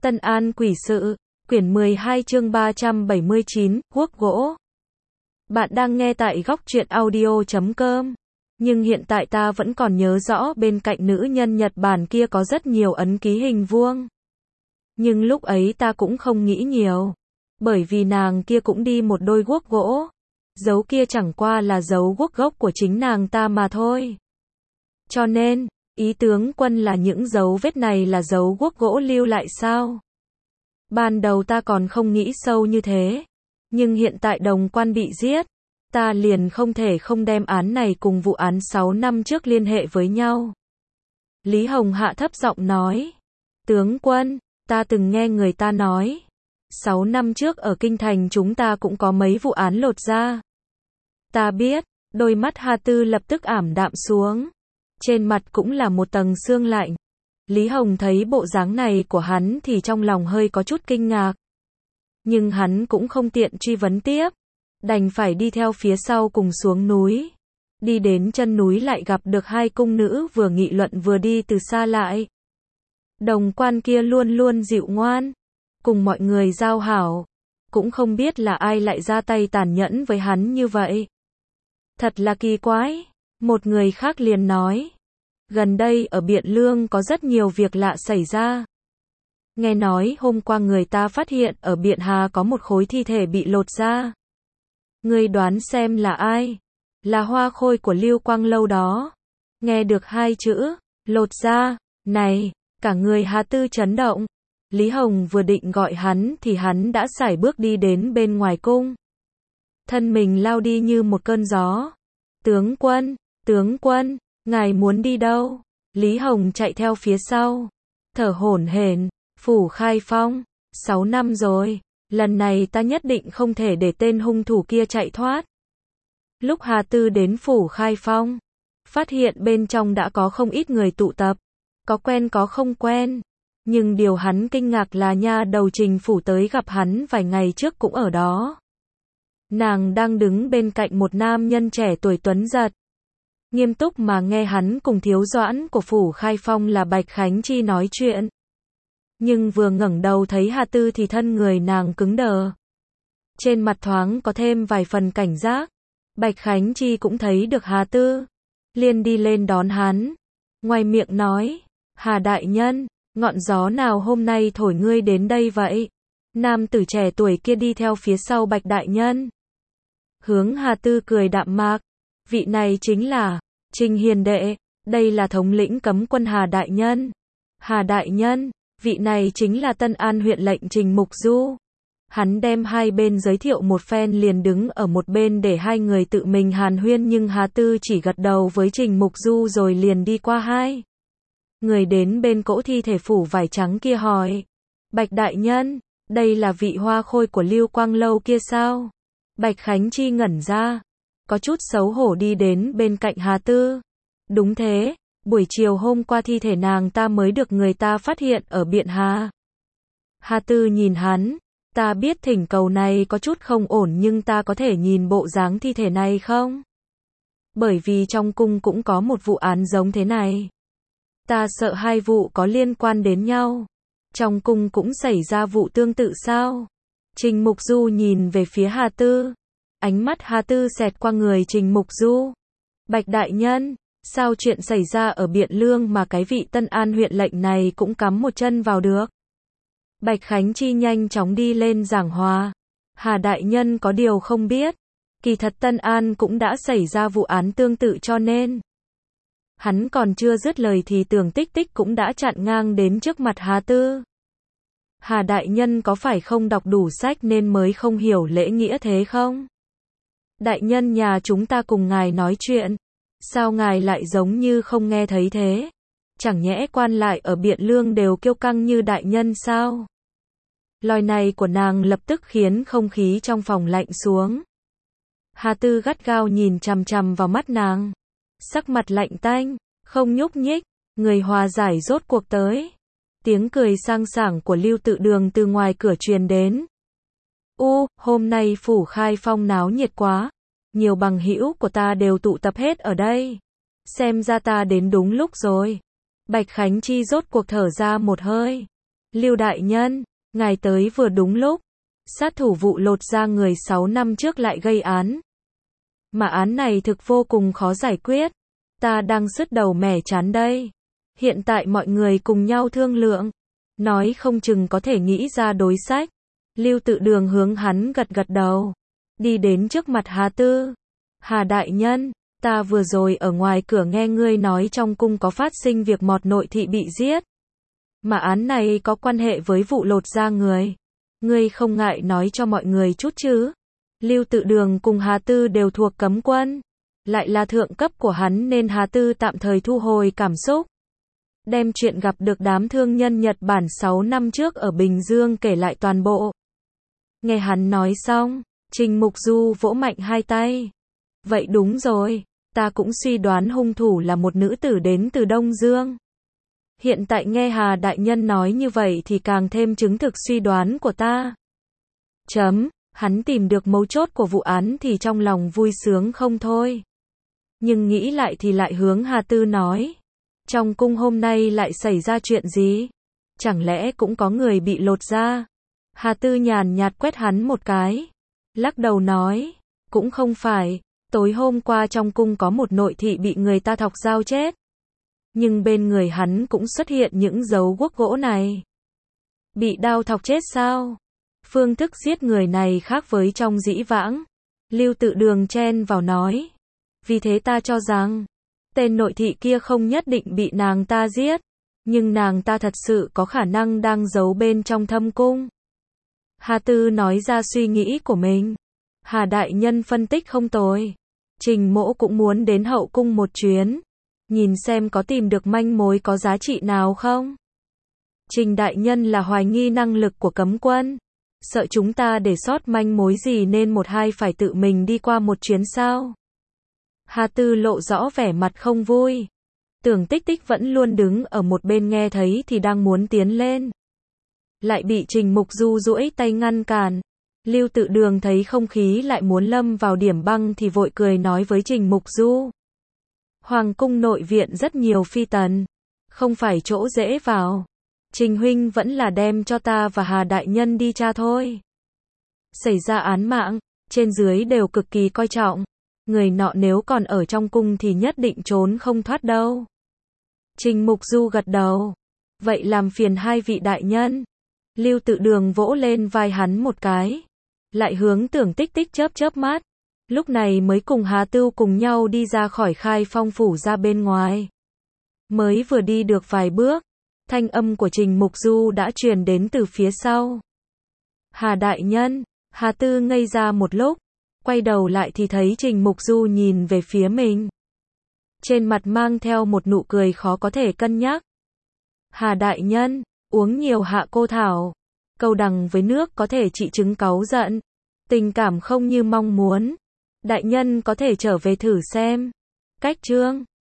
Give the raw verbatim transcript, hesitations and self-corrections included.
Tân An quỷ sự, quyển mười hai chương ba trăm bảy mươi chín, guốc gỗ. Bạn đang nghe tại góc truyện audio chấm com. Nhưng hiện tại ta vẫn còn nhớ rõ bên cạnh nữ nhân Nhật Bản kia có rất nhiều ấn ký hình vuông. Nhưng lúc ấy ta cũng không nghĩ nhiều. Bởi vì nàng kia cũng đi một đôi guốc gỗ. Dấu kia chẳng qua là dấu guốc gốc của chính nàng ta mà thôi. Cho nên, ý tướng quân là những dấu vết này là dấu guốc gỗ lưu lại sao? Ban đầu ta còn không nghĩ sâu như thế. Nhưng hiện tại Đồng Quan bị giết, ta liền không thể không đem án này cùng vụ án sáu năm trước liên hệ với nhau. Lý Hồng hạ thấp giọng nói. Tướng quân, ta từng nghe người ta nói. Sáu năm trước ở Kinh Thành chúng ta cũng có mấy vụ án lột da. Ta biết, đôi mắt Hà Tư lập tức ảm đạm xuống. Trên mặt cũng là một tầng sương lạnh. Lý Hồng thấy bộ dáng này của hắn thì trong lòng hơi có chút kinh ngạc. Nhưng hắn cũng không tiện truy vấn tiếp. Đành phải đi theo phía sau cùng xuống núi. Đi đến chân núi lại gặp được hai cung nữ vừa nghị luận vừa đi từ xa lại. Đồng Quan kia luôn luôn dịu ngoan. Cùng mọi người giao hảo. Cũng không biết là ai lại ra tay tàn nhẫn với hắn như vậy. Thật là kỳ quái. Một người khác liền nói. Gần đây ở Biện Lương có rất nhiều việc lạ xảy ra. Nghe nói hôm qua người ta phát hiện ở Biện Hà có một khối thi thể bị lột da. Ngươi đoán xem là ai? Là Hoa Khôi của Lưu Quang Lâu đó. Nghe được hai chữ, lột da, này, cả người Hà Tư chấn động. Lý Hồng vừa định gọi hắn thì hắn đã sải bước đi đến bên ngoài cung. Thân mình lao đi như một cơn gió. Tướng quân, tướng quân, ngài muốn đi đâu? Lý Hồng chạy theo phía sau. Thở hổn hển, Phủ Khai Phong, sáu năm rồi, lần này ta nhất định không thể để tên hung thủ kia chạy thoát. Lúc Hà Tư đến Phủ Khai Phong, phát hiện bên trong đã có không ít người tụ tập, có quen có không quen. Nhưng điều hắn kinh ngạc là nha đầu Trình Phủ tới gặp hắn vài ngày trước cũng ở đó. Nàng đang đứng bên cạnh một nam nhân trẻ tuổi tuấn giật. Nghiêm túc mà nghe hắn cùng thiếu doãn của Phủ Khai Phong là Bạch Khánh Chi nói chuyện. Nhưng vừa ngẩng đầu thấy Hà Tư thì thân người nàng cứng đờ. Trên mặt thoáng có thêm vài phần cảnh giác. Bạch Khánh Chi cũng thấy được Hà Tư. Liền đi lên đón hắn. Ngoài miệng nói. Hà đại nhân, ngọn gió nào hôm nay thổi ngươi đến đây vậy? Nam tử trẻ tuổi kia đi theo phía sau Bạch đại nhân. Hướng Hà Tư cười đạm mạc. Vị này chính là Trình Hiền đệ, đây là thống lĩnh cấm quân Hà đại nhân. Hà đại nhân, vị này chính là Tân An huyện lệnh Trình Mục Du. Hắn đem hai bên giới thiệu một phen liền đứng ở một bên để hai người tự mình hàn huyên, nhưng Hà Tư chỉ gật đầu với Trình Mục Du rồi liền đi qua hai người đến bên cỗ thi thể phủ vải trắng kia hỏi. Bạch đại nhân, đây là vị Hoa Khôi của Lưu Quang Lâu kia sao? Bạch Khánh Chi ngẩn ra. Có chút xấu hổ đi đến bên cạnh Hà Tư. Đúng thế, buổi chiều hôm qua thi thể nàng ta mới được người ta phát hiện ở Biện Hà. Hà Tư nhìn hắn. Ta biết thỉnh cầu này có chút không ổn nhưng ta có thể nhìn bộ dáng thi thể này không? Bởi vì trong cung cũng có một vụ án giống thế này. Ta sợ hai vụ có liên quan đến nhau. Trong cung cũng xảy ra vụ tương tự sao? Trình Mục Du nhìn về phía Hà Tư. Ánh mắt Hà Tư xẹt qua người Trình Mục Du. Bạch đại nhân, sao chuyện xảy ra ở Biện Lương mà cái vị Tân An huyện lệnh này cũng cắm một chân vào được? Bạch Khánh Chi nhanh chóng đi lên giảng hòa. Hà đại nhân có điều không biết. Kỳ thật Tân An cũng đã xảy ra vụ án tương tự cho nên. Hắn còn chưa dứt lời thì Tưởng Tích Tích cũng đã chặn ngang đến trước mặt Hà Tư. Hà đại nhân có phải không đọc đủ sách nên mới không hiểu lễ nghĩa thế không? Đại nhân nhà chúng ta cùng ngài nói chuyện. Sao ngài lại giống như không nghe thấy thế? Chẳng nhẽ quan lại ở Biện Lương đều kiêu căng như đại nhân sao? Lời này của nàng lập tức khiến không khí trong phòng lạnh xuống. Hà Tư gắt gao nhìn chằm chằm vào mắt nàng. Sắc mặt lạnh tanh, không nhúc nhích, người hòa giải rốt cuộc tới. Tiếng cười sang sảng của Lưu Tự Đường từ ngoài cửa truyền đến. U, hôm nay Phủ Khai Phong náo nhiệt quá. Nhiều bằng hữu của ta đều tụ tập hết ở đây. Xem ra ta đến đúng lúc rồi. Bạch Khánh Chi rốt cuộc thở ra một hơi. Lưu đại nhân, ngài tới vừa đúng lúc. Sát thủ vụ lột da người sáu năm trước lại gây án. Mà án này thực vô cùng khó giải quyết. Ta đang sứt đầu mẻ chán đây. Hiện tại mọi người cùng nhau thương lượng. Nói không chừng có thể nghĩ ra đối sách. Lưu Tự Đường hướng hắn gật gật đầu. Đi đến trước mặt Hà Tư. Hà đại nhân, ta vừa rồi ở ngoài cửa nghe ngươi nói trong cung có phát sinh việc một nội thị bị giết. Mà án này có quan hệ với vụ lột da người. Ngươi không ngại nói cho mọi người chút chứ? Lưu Tự Đường cùng Hà Tư đều thuộc cấm quân. Lại là thượng cấp của hắn nên Hà Tư tạm thời thu hồi cảm xúc. Đem chuyện gặp được đám thương nhân Nhật Bản sáu năm trước ở Bình Dương kể lại toàn bộ. Nghe hắn nói xong, Trình Mục Du vỗ mạnh hai tay. Vậy đúng rồi, ta cũng suy đoán hung thủ là một nữ tử đến từ Đông Dương. Hiện tại nghe Hà đại nhân nói như vậy thì càng thêm chứng thực suy đoán của ta. Chấm, hắn tìm được mấu chốt của vụ án thì trong lòng vui sướng không thôi. Nhưng nghĩ lại thì lại hướng Hà Tư nói. Trong cung hôm nay lại xảy ra chuyện gì? Chẳng lẽ cũng có người bị lột da? Hà Tư nhàn nhạt quét hắn một cái. Lắc đầu nói. Cũng không phải. Tối hôm qua trong cung có một nội thị bị người ta thọc dao chết. Nhưng bên người hắn cũng xuất hiện những dấu guốc gỗ này. Bị đao thọc chết sao? Phương thức giết người này khác với trong dĩ vãng. Lưu Tự Đường chen vào nói. Vì thế ta cho rằng, tên nội thị kia không nhất định bị nàng ta giết. Nhưng nàng ta thật sự có khả năng đang giấu bên trong thâm cung. Hà Tư nói ra suy nghĩ của mình. Hà đại nhân phân tích không tồi. Trình Mỗ cũng muốn đến hậu cung một chuyến. Nhìn xem có tìm được manh mối có giá trị nào không? Trình đại nhân là hoài nghi năng lực của cấm quân. Sợ chúng ta để sót manh mối gì nên một hai phải tự mình đi qua một chuyến sao? Hà Tư lộ rõ vẻ mặt không vui. Tưởng Tích Tích vẫn luôn đứng ở một bên nghe thấy thì đang muốn tiến lên. Lại bị Trình Mục Du duỗi tay ngăn cản. Lưu Tự Đường thấy không khí lại muốn lâm vào điểm băng thì vội cười nói với Trình Mục Du. Hoàng cung nội viện rất nhiều phi tần. Không phải chỗ dễ vào. Trình huynh vẫn là đem cho ta và Hà đại nhân đi tra thôi. Xảy ra án mạng, trên dưới đều cực kỳ coi trọng. Người nọ nếu còn ở trong cung thì nhất định trốn không thoát đâu. Trình Mục Du gật đầu. Vậy làm phiền hai vị đại nhân. Lưu Tự Đường vỗ lên vai hắn một cái. Lại hướng Tưởng Tích Tích chớp chớp mắt. Lúc này mới cùng Hà Tưu cùng nhau đi ra khỏi Khai Phong phủ ra bên ngoài. Mới vừa đi được vài bước, thanh âm của Trình Mục Du đã truyền đến từ phía sau. Hà đại nhân, Hà Tư ngây ra một lúc, quay đầu lại thì thấy Trình Mục Du nhìn về phía mình. Trên mặt mang theo một nụ cười khó có thể cân nhắc. Hà đại nhân, uống nhiều hạ cô thảo. Câu đằng với nước có thể trị chứng cáu giận. Tình cảm không như mong muốn. Đại nhân có thể trở về thử xem. Cách chương